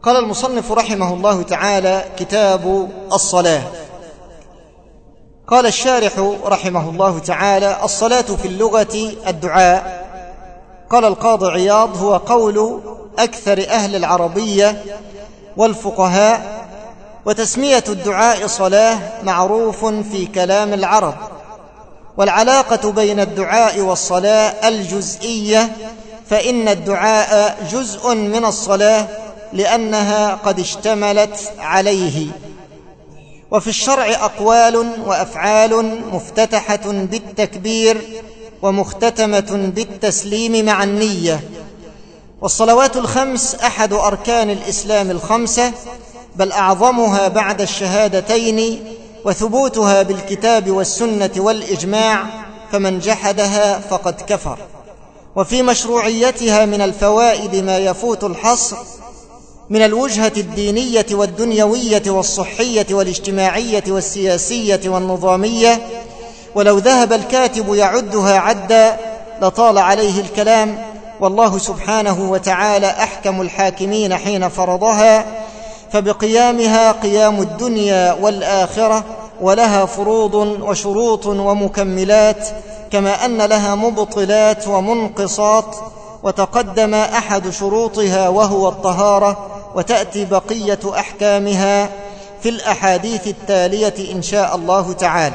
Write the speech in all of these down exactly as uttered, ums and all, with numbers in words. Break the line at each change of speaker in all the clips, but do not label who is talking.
قال المصنف رحمه الله تعالى: كتاب الصلاة. قال الشارح رحمه الله تعالى: الصلاة في اللغة الدعاء. قال القاضي عياض: هو قول أكثر أهل العربية والفقهاء، وتسمية الدعاء صلاة معروف في كلام العرب، والعلاقة بين الدعاء والصلاة الجزئية، فإن الدعاء جزء من الصلاة لأنها قد اشتملت عليه. وفي الشرع أقوال وأفعال مفتتحة بالتكبير ومختتمة بالتسليم مع النية. والصلوات الخمس أحد أركان الإسلام الخمسة، بل أعظمها بعد الشهادتين، وثبوتها بالكتاب والسنة والإجماع، فمن جحدها فقد كفر. وفي مشروعيتها من الفوائد ما يفوت الحصر من الوجهة الدينية والدنيوية والصحية والاجتماعية والسياسية والنظامية، ولو ذهب الكاتب يعدها عدا لطال عليه الكلام، والله سبحانه وتعالى أحكم الحاكمين حين فرضها، فبقيامها قيام الدنيا والآخرة، ولها فروض وشروط ومكملات، كما أن لها مبطلات ومنقصات، وتقدم أحد شروطها وهو الطهارة، وتأتي بقية أحكامها في الأحاديث التالية إن شاء الله تعالى.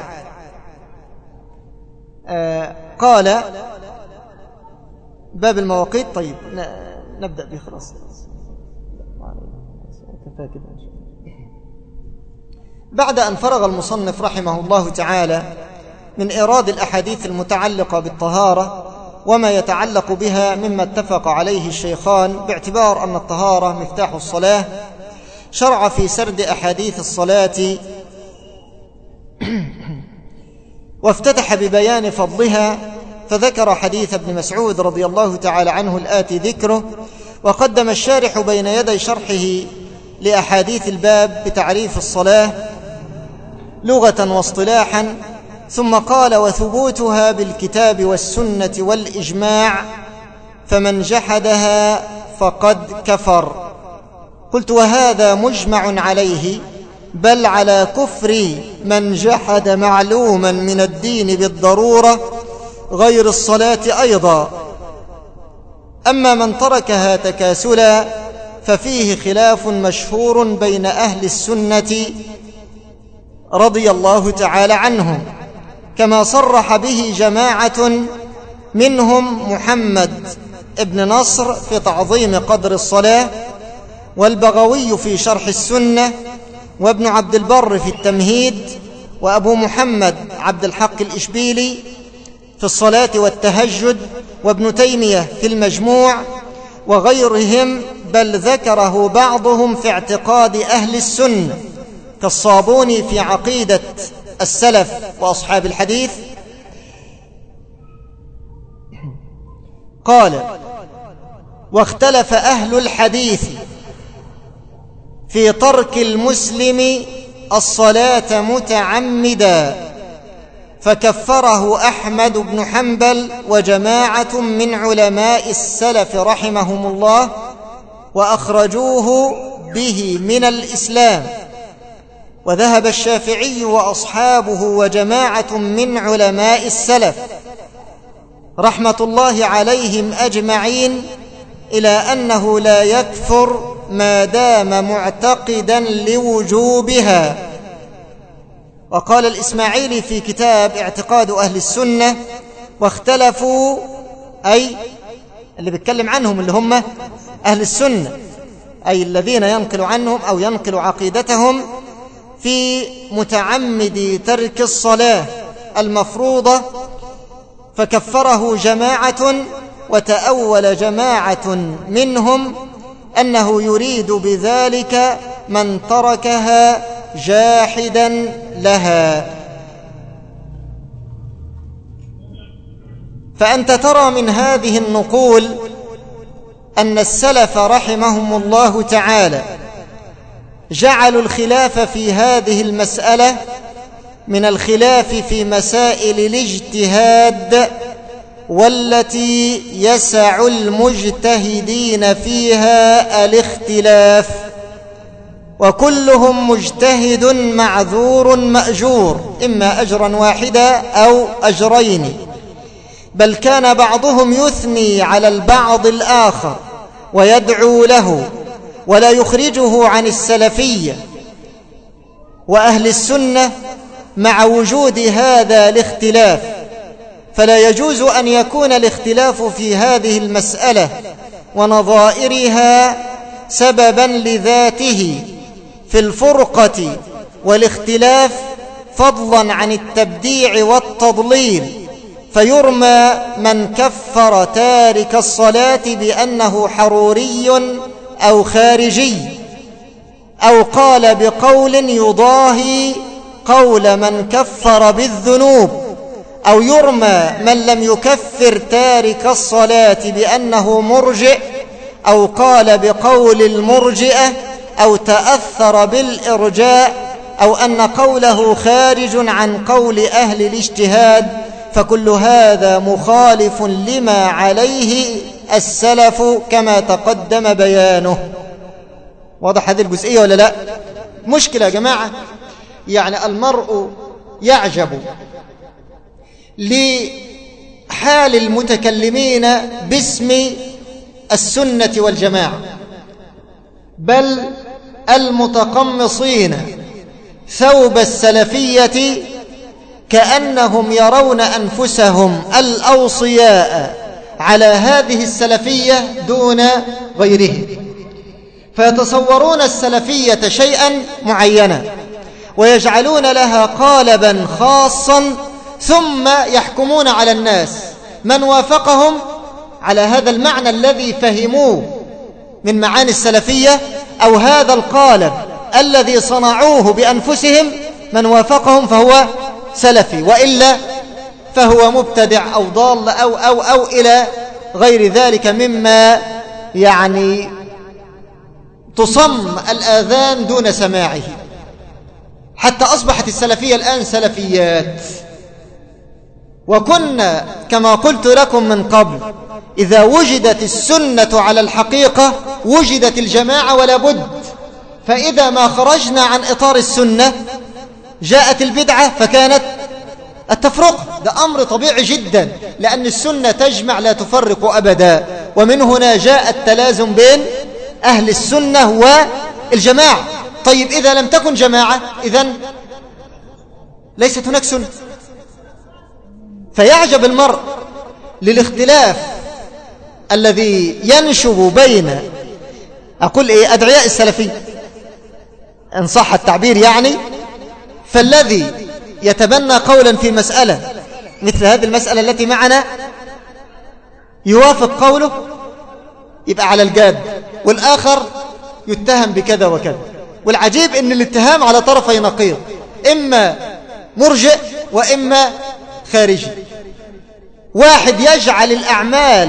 آه قال باب المواقيت. طيب نبدأ به خلاص. بعد أن فرغ المصنف رحمه الله تعالى من إيراد الأحاديث المتعلقة بالطهارة وما يتعلق بها مما اتفق عليه الشيخان باعتبار أن الطهارة مفتاح الصلاة، شرع في سرد أحاديث الصلاة وافتتح ببيان فضلها، فذكر حديث ابن مسعود رضي الله تعالى عنه الآتي ذكره، وقدم الشارح بين يدي شرحه لأحاديث الباب بتعريف الصلاة لغة واصطلاحا، ثم قال: وثبوتها بالكتاب والسنة والإجماع، فمن جحدها فقد كفر. قلت: وهذا مجمع عليه، بل على كفر من جحد معلوما من الدين بالضرورة غير الصلاة أيضا. أما من تركها تكاسلا ففيه خلاف مشهور بين أهل السنة رضي الله تعالى عنهم، كما صرح به جماعة منهم محمد ابن نصر في تعظيم قدر الصلاة، والبغوي في شرح السنة، وابن عبد البر في التمهيد، وأبو محمد عبد الحق الإشبيلي في الصلاة والتهجد، وابن تيمية في المجموع، وغيرهم، بل ذكره بعضهم في اعتقاد أهل السنة كالصابوني في عقيدة السلف وأصحاب الحديث. قال: واختلف أهل الحديث في ترك المسلم الصلاة متعمدا، فكفره أحمد بن حنبل وجماعة من علماء السلف رحمهم الله، وأخرجوه به من الإسلام. وذهب الشافعي وأصحابه وجماعة من علماء السلف رحمة الله عليهم أجمعين إلى أنه لا يكفر ما دام معتقدا لوجوبها. وقال الإسماعيلي في كتاب اعتقاد أهل السنة: واختلفوا، أي اللي بيتكلم عنهم اللي هم أهل السنة، أي الذين ينقل عنهم أو ينقل عقيدتهم في متعمد ترك الصلاة المفروضة، فكفره جماعة، وتأول جماعة منهم أنه يريد بذلك من تركها جاحدا لها. فأنت ترى من هذه النقول أن السلف رحمهم الله تعالى جعلوا الخلاف في هذه المسألة من الخلاف في مسائل الاجتهاد، والتي يسع المجتهدين فيها الاختلاف، وكلهم مجتهد معذور مأجور، إما أجرا واحدا أو أجرين، بل كان بعضهم يثني على البعض الآخر ويدعو له ولا يخرجه عن السلفية وأهل السنة مع وجود هذا الاختلاف. فلا يجوز أن يكون الاختلاف في هذه المسألة ونظائرها سببا لذاته في الفرقة والاختلاف، فضلا عن التبديع والتضليل، فيرمى من كفر تارك الصلاة بأنه حروري أو خارجي، أو قال بقول يضاهي قول من كفر بالذنوب، أو يرمى من لم يكفر تارك الصلاة بأنه مرجئ، أو قال بقول المرجئة، أو تأثر بالإرجاء، أو أن قوله خارج عن قول أهل الاجتهاد، فكل هذا مخالف لما عليه السلف كما تقدم بيانه. واضح هذه الجزئية ولا لا؟ مشكلة يا جماعة، يعني المرء يعجب لحال المتكلمين باسم السنة والجماعة، بل المتقمصين ثوب السلفية كأنهم يرون أنفسهم الأوصياء على هذه السلفية دون غيره، فيتصورون السلفية شيئا معينا ويجعلون لها قالبا خاصا، ثم يحكمون على الناس من وافقهم على هذا المعنى الذي فهموه من معاني السلفية، أو هذا القالب الذي صنعوه بأنفسهم، من وافقهم فهو سلفي، وإلا فهو مبتدع أو ضال أو, أو, أو إلى غير ذلك مما يعني تصم الآذان دون سماعه، حتى أصبحت السلفية الآن سلفيات. وكنا كما قلت لكم من قبل، إذا وجدت السنة على الحقيقة وجدت الجماعة ولا بد، فإذا ما خرجنا عن إطار السنة جاءت البدعة فكانت التفرقة. ده أمر طبيعي جدا، لأن السنة تجمع لا تفرق أبدا، ومن هنا جاء التلازم بين أهل السنة والجماعة. طيب إذا لم تكن جماعة إذن ليست هناك سنة. فيعجب المرء للاختلاف الذي ينشب بين أقول إيه أدعياء السلفية إن صح التعبير يعني، فالذي يتبنى قولا في مسألة مثل هذه المسألة التي معنا يوافق قوله يبقى على الجاد، والآخر يتهم بكذا وكذا. والعجيب ان الاتهام على طرفي نقيض، إما مرجئ وإما خارجي. واحد يجعل الأعمال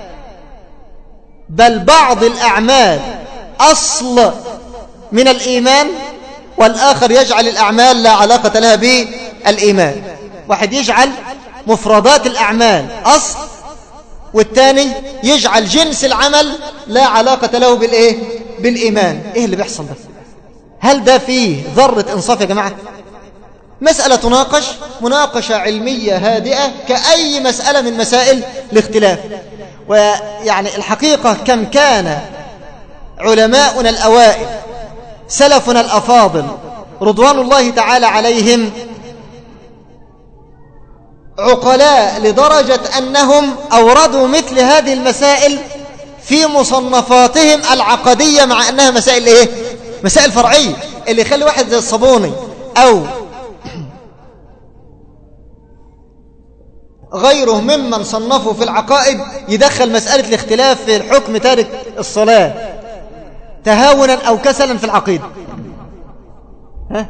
بل بعض الأعمال أصل من الإيمان، والآخر يجعل الأعمال لا علاقة لها بالإيمان. واحد يجعل مفردات الأعمال أصل، والثاني يجعل جنس العمل لا علاقة له بالإيه؟ بالإيمان. إيه اللي بيحصل ده؟ هل ده فيه ذرة إنصاف يا جماعة؟ مسألة تناقش مناقشة علمية هادئة كأي مسألة من مسائل الاختلاف. ويعني الحقيقة كم كان علماؤنا الأوائل سلفنا الأفاضل رضوان الله تعالى عليهم عقلاء لدرجة أنهم أوردوا مثل هذه المسائل في مصنفاتهم العقدية، مع أنها مسائل إيه؟ مسائل فرعية. اللي يخلي واحد زي الصابوني أو غيره ممن صنفوا في العقائد يدخل مسألة الاختلاف في الحكم تارك الصلاة تهاونا أو كسلا في العقيدة. ها؟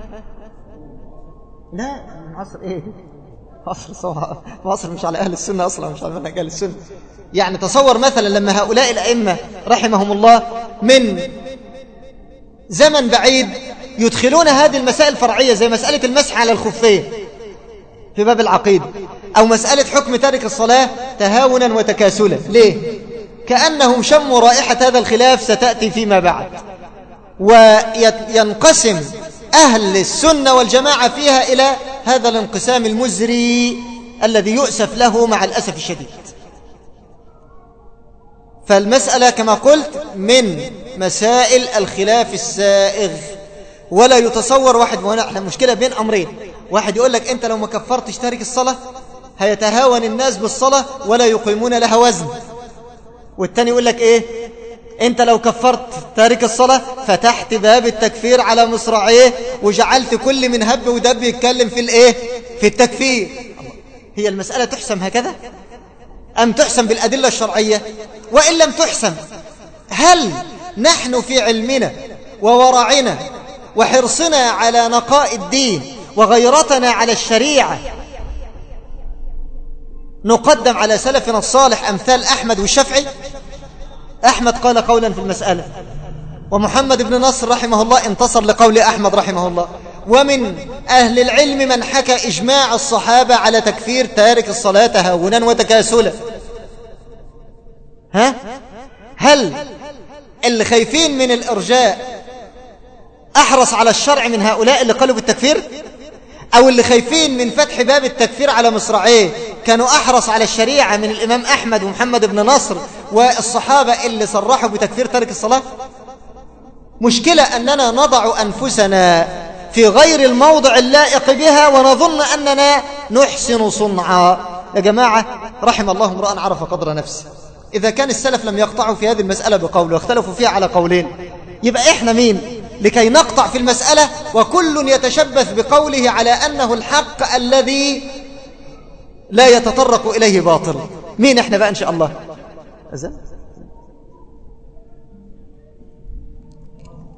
لا مصر إيه؟ مصر صوها. مصر مش على أهل السنة أصلا، مش على منهج أهل السنة. يعني تصور مثلا لما هؤلاء الأئمة رحمهم الله من زمن بعيد يدخلون هذه المسائل الفرعية زي مسألة المسح على الخفين في باب العقيدة، أو مسألة حكم تارك الصلاة تهاونا وتكاسلا. ليه؟ كأنهم شموا رائحة هذا الخلاف ستأتي فيما بعد. وينقسم أهل السنة والجماعة فيها إلى هذا الانقسام المزري الذي يؤسف له مع الأسف الشديد. فالمسألة كما قلت من مسائل الخلاف السائغ، ولا يتصور واحد، واحنا مشكلة بين أمرين، واحد يقول لك أنت لو ما كفرتش تارك الصلاة هيتهاون الناس بالصلاة ولا يقيمون لها وزن، والتاني يقول لك إيه، أنت لو كفرت تارك الصلاة فتحت باب التكفير على مصراعيه وجعلت كل من هب ودب يتكلم في الإيه، في التكفير. هي المسألة تحسم هكذا أم تحسم بالأدلة الشرعية؟ وإن لم تحسم، هل نحن في علمنا وورعنا وحرصنا على نقاء الدين وغيرتنا على الشريعة نقدم على سلفنا الصالح أمثال أحمد والشافعي؟ أحمد قال قولا في المسألة، ومحمد بن نصر رحمه الله انتصر لقول أحمد رحمه الله، ومن أهل العلم من حكى إجماع الصحابة على تكفير تارك الصلاة تهاونا وتكاسلا. ها؟ هل اللي خايفين من الإرجاء أحرص على الشرع من هؤلاء اللي قالوا بالتكفير، أو اللي خايفين من فتح باب التكفير على مصراعيه كانوا أحرص على الشريعة من الإمام أحمد ومحمد بن نصر والصحابة اللي صرحوا بتكفير تارك الصلاة؟ مشكلة أننا نضع أنفسنا في غير الموضع اللائق بها ونظن أننا نحسن صنعا. يا جماعة رحم الله امرأ عرف قدر نفسه. إذا كان السلف لم يقطعوا في هذه المسألة بقول واختلفوا فيها على قولين، يبقى إحنا مين لكي نقطع في المسألة وكل يتشبث بقوله على أنه الحق الذي لا يتطرق إليه باطل؟ مين إحنا بقى إن شاء الله؟ أزل؟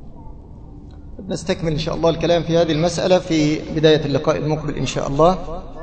نستكمل إن شاء الله الكلام في هذه المسألة في بداية اللقاء المقبل إن شاء الله.